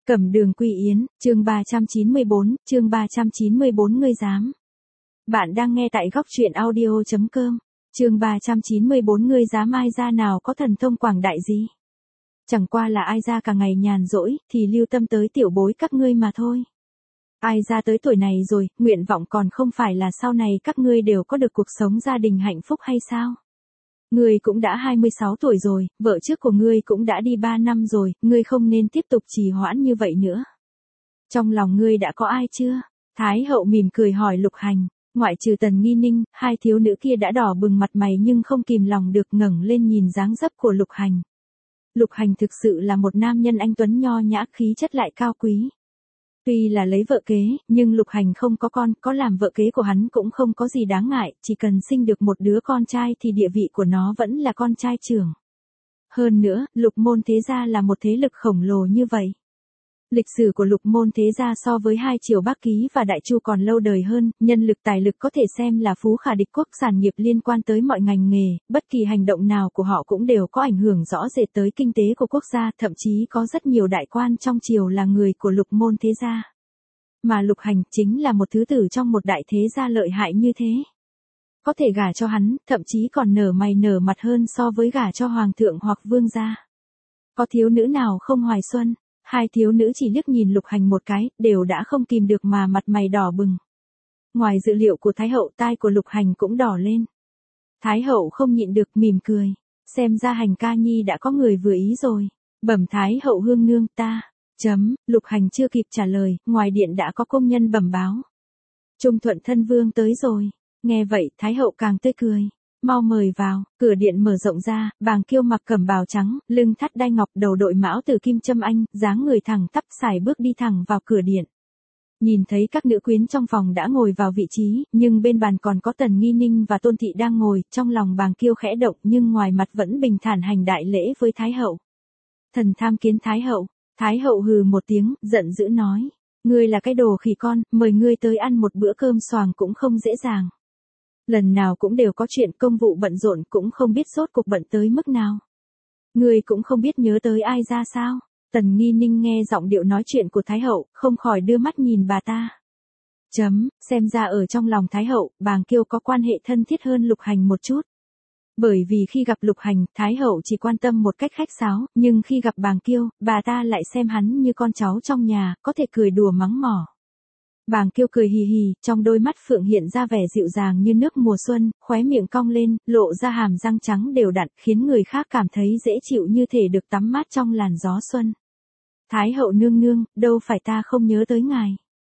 Cẩm Đường Quy Yến, chương 394, chương 394 ngươi dám. Bạn đang nghe tại góc truyện audio.com, chương 394 ngươi dám. Ai ra nào có thần thông quảng đại gì? Chẳng qua là ai ra cả ngày nhàn rỗi, thì lưu tâm tới tiểu bối các ngươi mà thôi. Ai ra tới tuổi này rồi, nguyện vọng còn không phải là sau này các ngươi đều có được cuộc sống gia đình hạnh phúc hay sao? Ngươi cũng đã 26 tuổi rồi, vợ trước của ngươi cũng đã đi 3 năm rồi, ngươi không nên tiếp tục trì hoãn như vậy nữa. Trong lòng ngươi đã có ai chưa? Thái hậu mỉm cười hỏi Lục Hành, ngoại trừ Tần Nghi Ninh, hai thiếu nữ kia đã đỏ bừng mặt mày nhưng không kìm lòng được ngẩng lên nhìn dáng dấp của Lục Hành. Lục Hành thực sự là một nam nhân anh tuấn nho nhã, khí chất lại cao quý. Tuy là lấy vợ kế, nhưng Lục Hành không có con, có làm vợ kế của hắn cũng không có gì đáng ngại, chỉ cần sinh được một đứa con trai thì địa vị của nó vẫn là con trai trưởng. Hơn nữa, Lục môn thế gia là một thế lực khổng lồ như vậy. Lịch sử của Lục môn thế gia so với hai triều Bắc Ký và Đại Chu còn lâu đời hơn, nhân lực tài lực có thể xem là phú khả địch quốc, sản nghiệp liên quan tới mọi ngành nghề, bất kỳ hành động nào của họ cũng đều có ảnh hưởng rõ rệt tới kinh tế của quốc gia, thậm chí có rất nhiều đại quan trong triều là người của Lục môn thế gia. Mà Lục Hành chính là một thứ tử trong một đại thế gia lợi hại như thế. Có thể gả cho hắn, thậm chí còn nở mày nở mặt hơn so với gả cho hoàng thượng hoặc vương gia. Có thiếu nữ nào không hoài xuân? Hai thiếu nữ chỉ liếc nhìn Lục Hành một cái, đều đã không kìm được mà mặt mày đỏ bừng. Ngoài dự liệu của Thái hậu, tai của Lục Hành cũng đỏ lên. Thái hậu không nhịn được mỉm cười, xem ra Hành ca nhi đã có người vừa ý rồi. Bẩm Thái hậu hương nương ta. Lục Hành chưa kịp trả lời, ngoài điện đã có công nhân bẩm báo. Trung Thuận thân vương tới rồi. Nghe vậy, Thái hậu càng tươi cười. Mau mời vào. Cửa điện mở rộng ra, Bàng Kiêu mặc cẩm bào trắng, lưng thắt đai ngọc, đầu đội mão từ kim châm anh, dáng người thẳng tắp sải bước đi thẳng vào cửa điện. Nhìn thấy các nữ quyến trong phòng đã ngồi vào vị trí, nhưng bên bàn còn có Tần Nghi Ninh và Tôn Thị đang ngồi, trong lòng Bàng Kiêu khẽ động nhưng ngoài mặt vẫn bình thản hành đại lễ với Thái hậu. Thần tham kiến Thái hậu. Thái hậu hừ một tiếng, giận dữ nói. Ngươi là cái đồ khỉ con, mời ngươi tới ăn một bữa cơm xoàng cũng không dễ dàng. Lần nào cũng đều có chuyện công vụ bận rộn, cũng không biết rốt cuộc bận tới mức nào. Ngươi cũng không biết nhớ tới ai ra sao? Tần Nghi Ninh nghe giọng điệu nói chuyện của Thái hậu, không khỏi đưa mắt nhìn bà ta. Xem ra ở trong lòng Thái hậu, Bàng Kiêu có quan hệ thân thiết hơn Lục Hành một chút. Bởi vì khi gặp Lục Hành, Thái hậu chỉ quan tâm một cách khách sáo, nhưng khi gặp Bàng Kiêu, bà ta lại xem hắn như con cháu trong nhà, có thể cười đùa mắng mỏ. Bàng Kiêu cười hì hì, trong đôi mắt phượng hiện ra vẻ dịu dàng như nước mùa xuân, khóe miệng cong lên, lộ ra hàm răng trắng đều đặn, khiến người khác cảm thấy dễ chịu như thể được tắm mát trong làn gió xuân. Thái hậu nương nương, đâu phải ta không nhớ tới ngài.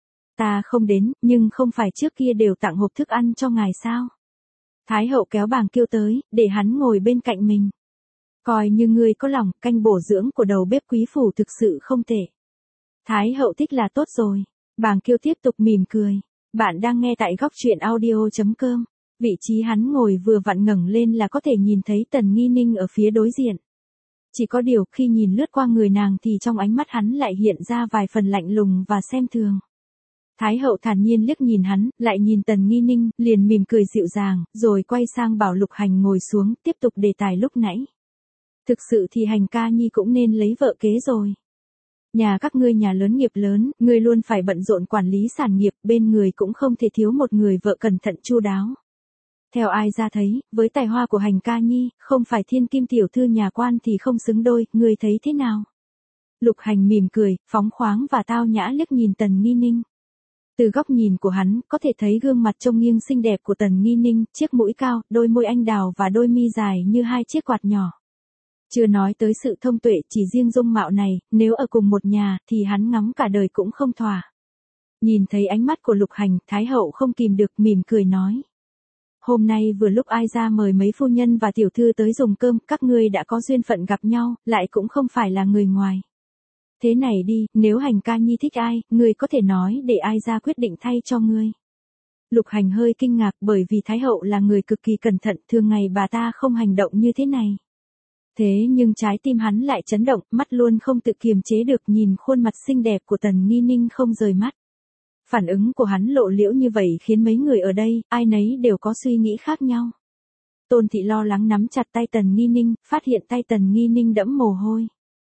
Ta không đến, nhưng không phải trước kia đều tặng hộp thức ăn cho ngài sao? Thái hậu kéo Bàng Kiêu tới, để hắn ngồi bên cạnh mình. Coi như ngươi có lòng, canh bổ dưỡng của đầu bếp quý phủ thực sự không tệ. Thái hậu thích là tốt rồi. Bàng Kiêu tiếp tục mỉm cười. Bạn đang nghe tại góc truyện audio.com. Vị trí hắn ngồi vừa vặn ngẩng lên là có thể nhìn thấy Tần Nghi Ninh ở phía đối diện. Chỉ có điều khi nhìn lướt qua người nàng thì trong ánh mắt hắn lại hiện ra vài phần lạnh lùng và xem thường. Thái hậu thản nhiên liếc nhìn hắn, lại nhìn Tần Nghi Ninh, liền mỉm cười dịu dàng, rồi quay sang bảo Lục Hành ngồi xuống, tiếp tục đề tài lúc nãy. Thực sự thì Hành ca nhi cũng nên lấy vợ kế rồi. Nhà các ngươi nhà lớn nghiệp lớn, ngươi luôn phải bận rộn quản lý sản nghiệp, bên người cũng không thể thiếu một người vợ cẩn thận chu đáo. Theo ai ra thấy, với tài hoa của Hành ca nhi, không phải thiên kim tiểu thư nhà quan thì không xứng đôi, ngươi thấy thế nào? Lục Hành mỉm cười, phóng khoáng và tao nhã liếc nhìn Tần Nghi Ninh. Từ góc nhìn của hắn, có thể thấy gương mặt trông nghiêng xinh đẹp của Tần Nghi Ninh, chiếc mũi cao, đôi môi anh đào và đôi mi dài như hai chiếc quạt nhỏ. Chưa nói tới sự thông tuệ, chỉ riêng dung mạo này, nếu ở cùng một nhà, thì hắn ngắm cả đời cũng không thỏa. Nhìn thấy ánh mắt của Lục Hành, Thái hậu không kìm được mỉm cười nói. Hôm nay vừa lúc ai ra mời mấy phu nhân và tiểu thư tới dùng cơm, các ngươi đã có duyên phận gặp nhau, lại cũng không phải là người ngoài. Thế này đi, nếu Hành ca nhi thích ai, ngươi có thể nói để ai ra quyết định thay cho ngươi. Lục Hành hơi kinh ngạc bởi vì Thái hậu là người cực kỳ cẩn thận, thường ngày bà ta không hành động như thế này. Thế nhưng trái tim hắn lại chấn động, mắt luôn không tự kiềm chế được nhìn khuôn mặt xinh đẹp của Tần Nghi Ninh không rời mắt. Phản ứng của hắn lộ liễu như vậy khiến mấy người ở đây, ai nấy đều có suy nghĩ khác nhau. Tôn Thị lo lắng nắm chặt tay Tần Nghi Ninh, phát hiện tay Tần Nghi Ninh đẫm mồ hôi.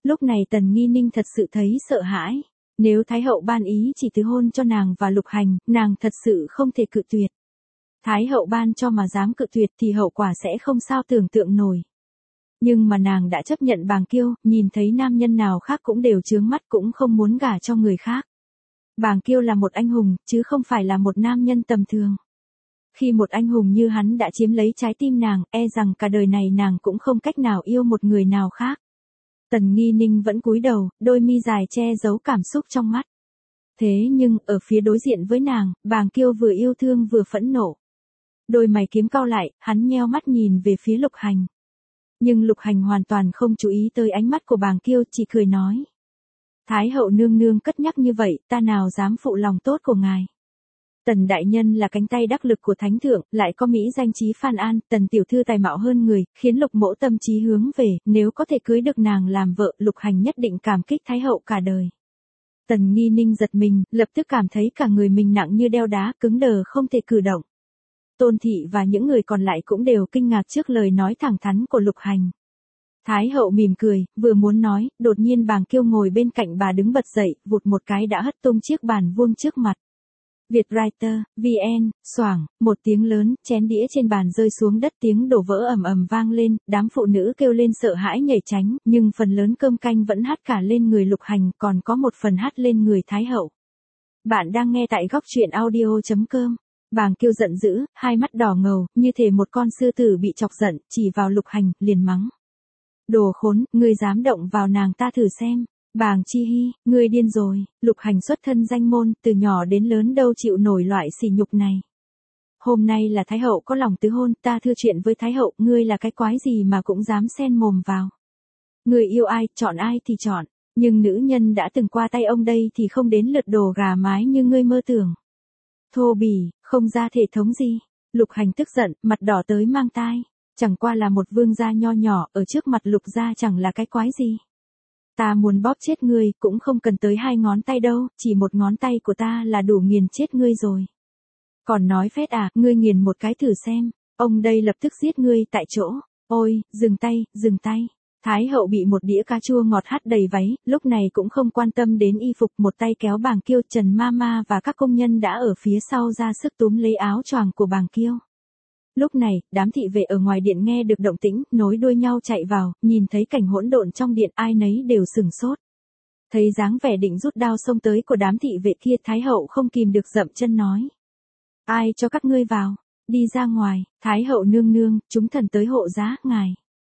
Lúc này Tần Nghi Ninh thật sự thấy sợ hãi. Nếu Thái hậu ban ý chỉ thứ hôn cho nàng và Lục Hành, nàng thật sự không thể cự tuyệt. Thái hậu ban cho mà dám cự tuyệt thì hậu quả sẽ không sao tưởng tượng nổi. Nhưng mà nàng đã chấp nhận Bàng Kiêu, nhìn thấy nam nhân nào khác cũng đều chướng mắt, cũng không muốn gả cho người khác. Bàng Kiêu là một anh hùng, chứ không phải là một nam nhân tầm thường. Khi một anh hùng như hắn đã chiếm lấy trái tim nàng, e rằng cả đời này nàng cũng không cách nào yêu một người nào khác. Tần Nghi Ninh vẫn cúi đầu, đôi mi dài che giấu cảm xúc trong mắt. Thế nhưng, ở phía đối diện với nàng, Bàng Kiêu vừa yêu thương vừa phẫn nộ. Đôi mày kiếm cau lại, hắn nheo mắt nhìn về phía Lục Hành. Nhưng Lục Hành hoàn toàn không chú ý tới ánh mắt của Bàng Kiêu, chỉ cười nói. Thái hậu nương nương cất nhắc như vậy, ta nào dám phụ lòng tốt của ngài. Tần đại nhân là cánh tay đắc lực của thánh thượng, lại có mỹ danh chí Phan An, Tần tiểu thư tài mạo hơn người, khiến Lục mỗ tâm trí hướng về, nếu có thể cưới được nàng làm vợ, Lục Hành nhất định cảm kích Thái hậu cả đời. Tần Nghi Ninh giật mình, lập tức cảm thấy cả người mình nặng như đeo đá, cứng đờ không thể cử động. Tôn thị và những người còn lại cũng đều kinh ngạc trước lời nói thẳng thắn của Lục Hành. Thái hậu mỉm cười, vừa muốn nói, đột nhiên Bàng Kiêu ngồi bên cạnh bà đứng bật dậy, vụt một cái đã hất tung chiếc bàn vuông trước mặt. Vietwriter, VN, xoảng, một tiếng lớn, chén đĩa trên bàn rơi xuống đất, tiếng đổ vỡ ầm ầm vang lên, đám phụ nữ kêu lên sợ hãi nhảy tránh, nhưng phần lớn cơm canh vẫn hắt cả lên người Lục Hành, còn có một phần hắt lên người Thái hậu. Bạn đang nghe tại góc truyện audio.com. Bàng Kiêu giận dữ, hai mắt đỏ ngầu, như thể một con sư tử bị chọc giận, chỉ vào Lục Hành, liền mắng. Đồ khốn, ngươi dám động vào nàng ta thử xem. Bàng Chi Hy, ngươi điên rồi, Lục Hành xuất thân danh môn, từ nhỏ đến lớn đâu chịu nổi loại sỉ nhục này. Hôm nay là Thái hậu có lòng tứ hôn, ta thưa chuyện với Thái hậu, ngươi là cái quái gì mà cũng dám xen mồm vào. Ngươi yêu ai, chọn ai thì chọn, nhưng nữ nhân đã từng qua tay ông đây thì không đến lượt đồ gà mái như ngươi mơ tưởng. Thô bỉ, không ra thể thống gì. Lục Hành tức giận, mặt đỏ tới mang tai. Chẳng qua là một vương gia nho nhỏ, ở trước mặt Lục gia chẳng là cái quái gì. Ta muốn bóp chết ngươi, cũng không cần tới 2 ngón tay đâu, chỉ một ngón tay của ta là đủ nghiền chết ngươi rồi. Còn nói phét à, ngươi nghiền một cái thử xem, ông đây lập tức giết ngươi tại chỗ. Ôi, dừng tay, dừng tay. Thái hậu bị một đĩa cà chua ngọt hắt đầy váy, lúc này cũng không quan tâm đến y phục, một tay kéo Bàng Kiêu, Trần Mama và các công nhân đã ở phía sau ra sức túm lấy áo choàng của Bàng Kiêu. Lúc này, đám thị vệ ở ngoài điện nghe được động tĩnh, nối đuôi nhau chạy vào, nhìn thấy cảnh hỗn độn trong điện, ai nấy đều sửng sốt. Thấy dáng vẻ định rút đao xông tới của đám thị vệ kia, Thái hậu không kìm được dậm chân nói. Ai cho các ngươi vào? Đi ra ngoài, Thái hậu nương nương, chúng thần tới hộ giá, ngài.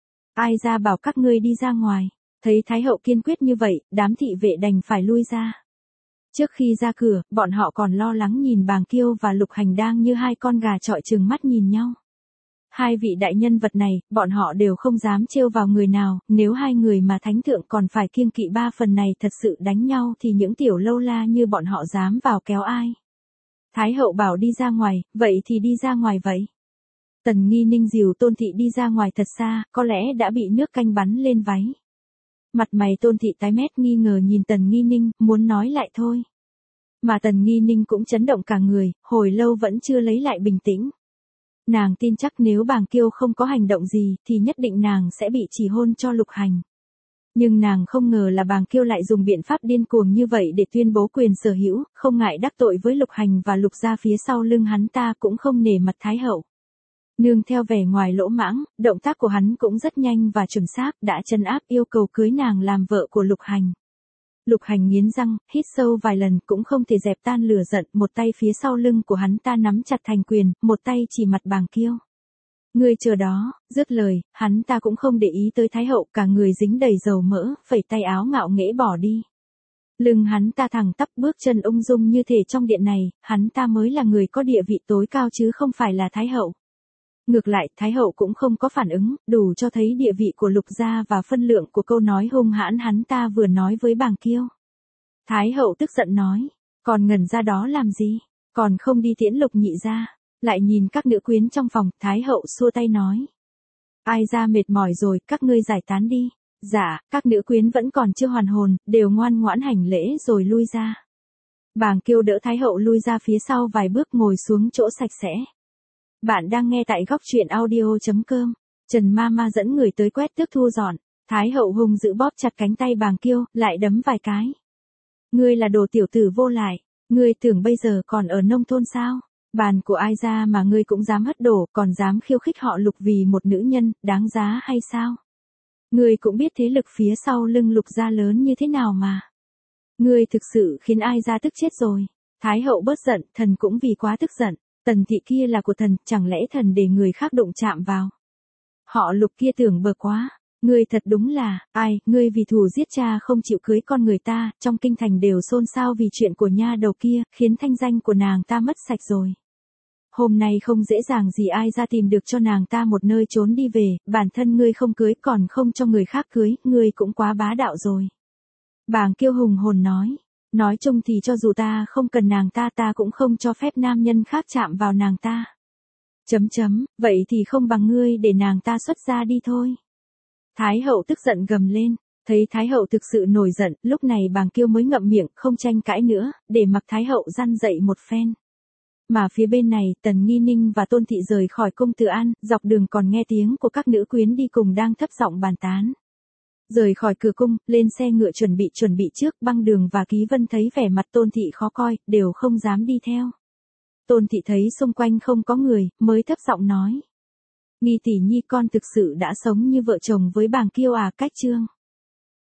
Ai ra bảo các ngươi đi ra ngoài? Thấy Thái hậu kiên quyết như vậy, đám thị vệ đành phải lui ra. Trước khi ra cửa, bọn họ còn lo lắng nhìn Bàng Kiêu và Lục Hành đang như hai con gà chọi trừng mắt nhìn nhau. Hai vị đại nhân vật này, bọn họ đều không dám trêu vào người nào, nếu hai người mà thánh thượng còn phải kiêng kỵ 3 phần này thật sự đánh nhau thì những tiểu lâu la như bọn họ dám vào kéo ai. Thái hậu bảo đi ra ngoài, vậy thì đi ra ngoài vậy. Tần Nghi Ninh dìu Tôn thị đi ra ngoài thật xa, có lẽ đã bị nước canh bắn lên váy. Mặt mày Tôn thị tái mét nghi ngờ nhìn Tần Nghi Ninh, muốn nói lại thôi. Mà Tần Nghi Ninh cũng chấn động cả người, hồi lâu vẫn chưa lấy lại bình tĩnh. Nàng tin chắc nếu Bàng Kiêu không có hành động gì thì nhất định nàng sẽ bị chỉ hôn cho Lục Hành. Nhưng nàng không ngờ là Bàng Kiêu lại dùng biện pháp điên cuồng như vậy để tuyên bố quyền sở hữu, không ngại đắc tội với Lục Hành và Lục gia phía sau lưng hắn ta, cũng không nể mặt Thái hậu. Nương theo vẻ ngoài lỗ mãng, động tác của hắn cũng rất nhanh và chuẩn xác, đã trấn áp yêu cầu cưới nàng làm vợ của Lục Hành. Lục Hành nghiến răng, hít sâu vài lần cũng không thể dẹp tan lửa giận, một tay phía sau lưng của hắn ta nắm chặt thành quyền, một tay chỉ mặt Bàng Kiêu. Ngươi chờ đó, dứt lời, hắn ta cũng không để ý tới Thái hậu, cả người dính đầy dầu mỡ, phẩy tay áo ngạo nghễ bỏ đi. Lưng hắn ta thẳng tắp, bước chân ung dung như thể trong điện này, hắn ta mới là người có địa vị tối cao chứ không phải là Thái hậu. Ngược lại, Thái hậu cũng không có phản ứng, đủ cho thấy địa vị của Lục gia và phân lượng của câu nói hung hãn hắn ta vừa nói với Bàng Kiêu. Thái hậu tức giận nói, còn ngẩn ra đó làm gì, còn không đi tiễn Lục nhị ra. Lại nhìn các nữ quyến trong phòng, Thái hậu xua tay nói. Ai ra mệt mỏi rồi, các ngươi giải tán đi. Dạ, các nữ quyến vẫn còn chưa hoàn hồn, đều ngoan ngoãn hành lễ rồi lui ra. Bàng Kiêu đỡ Thái hậu lui ra phía sau vài bước, ngồi xuống chỗ sạch sẽ. Bạn đang nghe tại góc truyện audio.com. Trần Mama dẫn người tới quét tước thu dọn. Thái hậu hung dữ bóp chặt cánh tay Bàng Kiêu, lại đấm vài cái. Ngươi là đồ tiểu tử vô lại, ngươi tưởng bây giờ còn ở nông thôn sao? Bàn của ai ra mà ngươi cũng dám hất đổ, còn dám khiêu khích họ Lục vì một nữ nhân, đáng giá hay sao? Ngươi cũng biết thế lực phía sau lưng Lục gia lớn như thế nào mà. Ngươi thực sự khiến ai ra tức chết rồi. Thái hậu bớt giận, thần cũng vì quá tức giận. Tần thị kia là của thần, chẳng lẽ thần để người khác đụng chạm vào? Họ Lục kia tưởng bờ quá. Ngươi thật đúng là, ai, ngươi vì thù giết cha không chịu cưới con người ta, trong kinh thành đều xôn xao vì chuyện của nha đầu kia, khiến thanh danh của nàng ta mất sạch rồi. Hôm nay không dễ dàng gì ai ra tìm được cho nàng ta một nơi trốn đi về, bản thân ngươi không cưới còn không cho người khác cưới, ngươi cũng quá bá đạo rồi. Bàng Kiêu hùng hồn nói chung thì cho dù ta không cần nàng ta cũng không cho phép nam nhân khác chạm vào nàng ta. Vậy thì không bằng ngươi để nàng ta xuất ra đi thôi. Thái hậu tức giận gầm lên, thấy Thái hậu thực sự nổi giận, lúc này Bàng Kiêu mới ngậm miệng, không tranh cãi nữa, để mặc Thái hậu răn dậy một phen. Mà phía bên này, Tần Nghi Ninh và Tôn Thị rời khỏi cung Từ An, dọc đường còn nghe tiếng của các nữ quyến đi cùng đang thấp giọng bàn tán. Rời khỏi cửa cung, lên xe ngựa chuẩn bị trước, Băng Đường và Ký Vân thấy vẻ mặt Tôn Thị khó coi, đều không dám đi theo. Tôn Thị thấy xung quanh không có người, mới thấp giọng nói. Nghi tỷ nhi con thực sự đã sống như vợ chồng với Bàng Kiêu à? Cách Trương